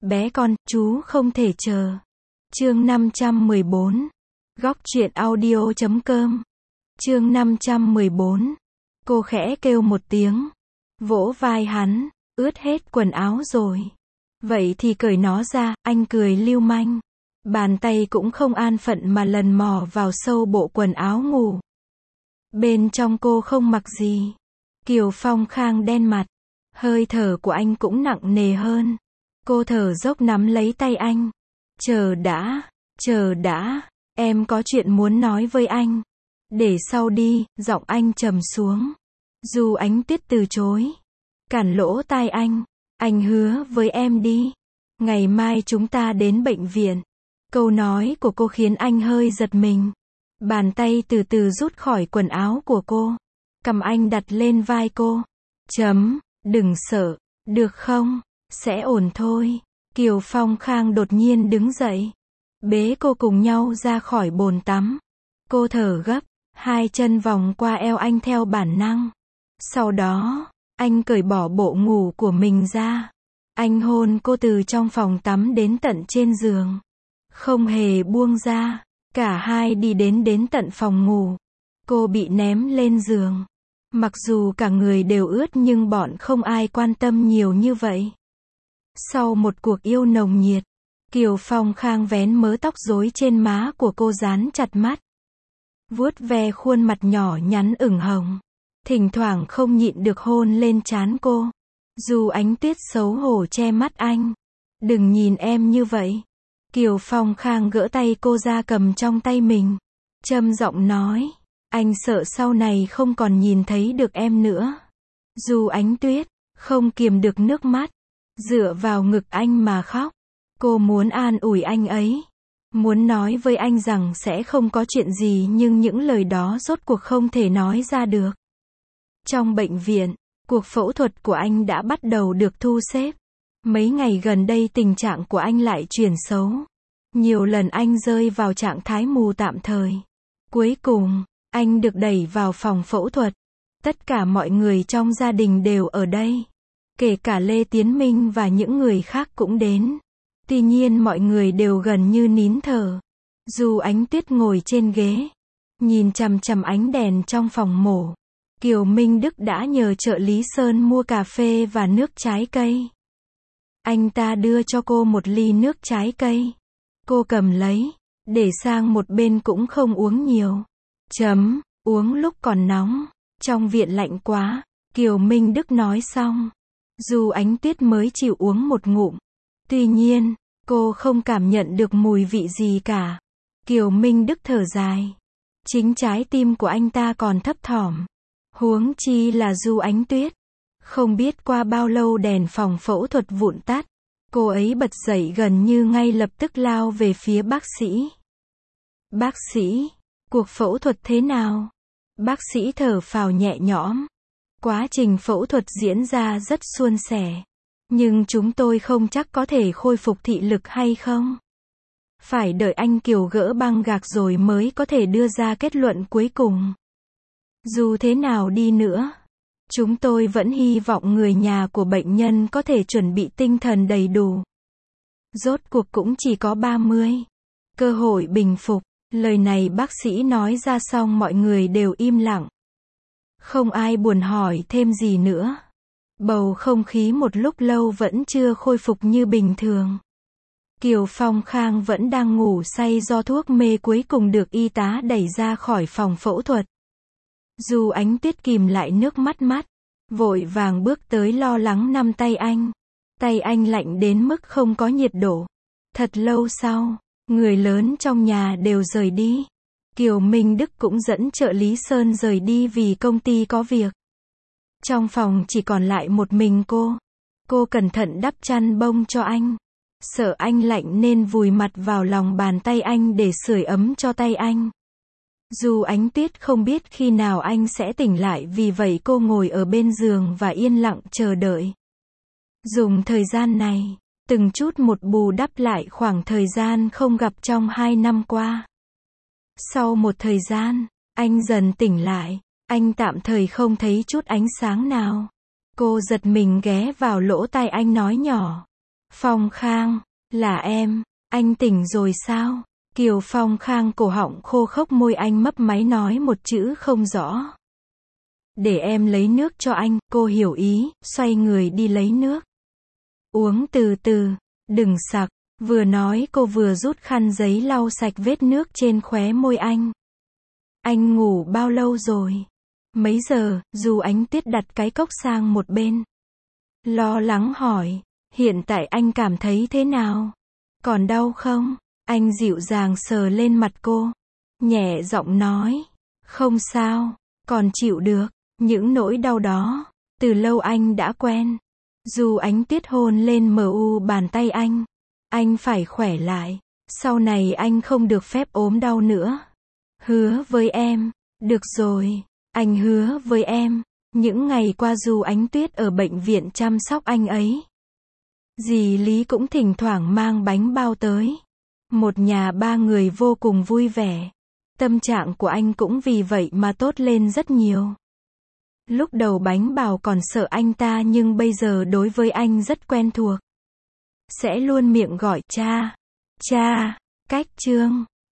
Bé con, chú không thể chờ. Chương 514. Góc truyện audio.com. Chương 514. Cô khẽ kêu một tiếng, vỗ vai hắn, ướt hết quần áo rồi. Vậy thì cởi nó ra, anh cười lưu manh. Bàn tay cũng không an phận mà lần mò vào sâu bộ quần áo ngủ. Bên trong cô không mặc gì. Kiều Phong Khang đen mặt. Hơi thở của anh cũng nặng nề hơn. Cô thở dốc nắm lấy tay anh. Chờ đã, em có chuyện muốn nói với anh. Để sau đi, giọng anh trầm xuống. Du Ánh Tuyết từ chối. Cản lỗ tai anh hứa với em đi. Ngày mai chúng ta đến bệnh viện. Câu nói của cô khiến anh hơi giật mình. Bàn tay từ từ rút khỏi quần áo của cô. Cầm anh đặt lên vai cô. Đừng sợ, được không? Sẽ ổn thôi. Kiều Phong Khang đột nhiên đứng dậy. Bế cô cùng nhau ra khỏi bồn tắm. Cô thở gấp, hai chân vòng qua eo anh theo bản năng. Sau đó, anh cởi bỏ bộ ngủ của mình ra. Anh hôn cô từ trong phòng tắm đến tận trên giường. Không hề buông ra. Cả hai đi đến tận phòng ngủ. Cô bị ném lên giường. Mặc dù cả người đều ướt nhưng bọn không ai quan tâm nhiều như vậy. Sau một cuộc yêu nồng nhiệt, Kiều Phong Khang vén mớ tóc rối trên má của cô dán chặt mắt. Vuốt ve khuôn mặt nhỏ nhắn ửng hồng. Thỉnh thoảng không nhịn được hôn lên trán cô. Du Ánh Tuyết xấu hổ che mắt anh. Đừng nhìn em như vậy. Kiều Phong Khang gỡ tay cô ra cầm trong tay mình. Trầm giọng nói. Anh sợ sau này không còn nhìn thấy được em nữa. Du Ánh Tuyết không kiềm được nước mắt. Dựa vào ngực anh mà khóc. Cô muốn an ủi anh ấy. Muốn nói với anh rằng sẽ không có chuyện gì nhưng những lời đó rốt cuộc không thể nói ra được. Trong bệnh viện, cuộc phẫu thuật của anh đã bắt đầu được thu xếp. Mấy ngày gần đây tình trạng của anh lại chuyển xấu. Nhiều lần anh rơi vào trạng thái mù tạm thời. Cuối cùng, anh được đẩy vào phòng phẫu thuật. Tất cả mọi người trong gia đình đều ở đây. Kể cả Lê Tiến Minh và những người khác cũng đến. Tuy nhiên mọi người đều gần như nín thở. Du Ánh Tuyết ngồi trên ghế. Nhìn chằm chằm ánh đèn trong phòng mổ. Kiều Minh Đức đã nhờ trợ lý Sơn mua cà phê và nước trái cây. Anh ta đưa cho cô một ly nước trái cây. Cô cầm lấy, để sang một bên cũng không uống nhiều. Uống lúc còn nóng. Trong viện lạnh quá, Kiều Minh Đức nói xong. Du Ánh Tuyết mới chịu uống một ngụm. Tuy nhiên, cô không cảm nhận được mùi vị gì cả. Kiều Minh Đức thở dài. Chính trái tim của anh ta còn thấp thỏm. Huống chi là Du Ánh Tuyết. Không biết qua bao lâu đèn phòng phẫu thuật vụn tắt. Cô ấy bật dậy gần như ngay lập tức lao về phía bác sĩ. Bác sĩ, cuộc phẫu thuật thế nào? Bác sĩ thở phào nhẹ nhõm. Quá trình phẫu thuật diễn ra rất suôn sẻ. Nhưng chúng tôi không chắc có thể khôi phục thị lực hay không. Phải đợi anh Kiều gỡ băng gạc rồi mới có thể đưa ra kết luận cuối cùng. Dù thế nào đi nữa, chúng tôi vẫn hy vọng người nhà của bệnh nhân có thể chuẩn bị tinh thần đầy đủ. Rốt cuộc cũng chỉ có 30. Cơ hội bình phục. Lời này bác sĩ nói ra xong mọi người đều im lặng. Không ai buồn hỏi thêm gì nữa. Bầu không khí một lúc lâu vẫn chưa khôi phục như bình thường. Kiều Phong Khang vẫn đang ngủ say do thuốc mê cuối cùng được y tá đẩy ra khỏi phòng phẫu thuật. Du Ánh Tuyết kìm lại nước mắt, vội vàng bước tới lo lắng nắm tay anh. Tay anh lạnh đến mức không có nhiệt độ. Thật lâu sau, người lớn trong nhà đều rời đi. Kiều Minh Đức cũng dẫn trợ lý Sơn rời đi vì công ty có việc. Trong phòng chỉ còn lại một mình cô. Cô cẩn thận đắp chăn bông cho anh. Sợ anh lạnh nên vùi mặt vào lòng bàn tay anh để sưởi ấm cho tay anh. Du Ánh Tuyết không biết khi nào anh sẽ tỉnh lại, vì vậy cô ngồi ở bên giường và yên lặng chờ đợi. Dùng thời gian này, từng chút một bù đắp lại khoảng thời gian không gặp trong 2 năm qua. Sau một thời gian, anh dần tỉnh lại. Anh tạm thời không thấy chút ánh sáng nào. Cô giật mình ghé vào lỗ tai anh nói nhỏ. Phong Khang, là em, anh tỉnh rồi sao? Kiều Phong Khang cổ họng khô khốc, môi anh mấp máy nói một chữ không rõ. Để em lấy nước cho anh, cô hiểu ý, xoay người đi lấy nước. Uống từ từ, đừng sặc, vừa nói cô vừa rút khăn giấy lau sạch vết nước trên khóe môi anh. Anh ngủ bao lâu rồi? Mấy giờ? Dù Ánh Tuyết đặt cái cốc sang một bên. Lo lắng hỏi, hiện tại anh cảm thấy thế nào? Còn đau không? Anh dịu dàng sờ lên mặt cô, nhẹ giọng nói, không sao, còn chịu được. Những nỗi đau đó, từ lâu anh đã quen. Dù Ánh Tuyết hôn lên bàn tay anh phải khỏe lại. Sau này anh không được phép ốm đau nữa. Hứa với em. Được rồi, anh hứa với em. Những ngày qua dù Ánh Tuyết ở bệnh viện chăm sóc anh ấy, dì Lý cũng thỉnh thoảng mang bánh bao tới. Một nhà ba người vô cùng vui vẻ. Tâm trạng của anh cũng vì vậy mà tốt lên rất nhiều. Lúc đầu Bánh Bao còn sợ anh ta, nhưng bây giờ đối với anh rất quen thuộc. Sẽ luôn miệng gọi cha. Cha. Cách chương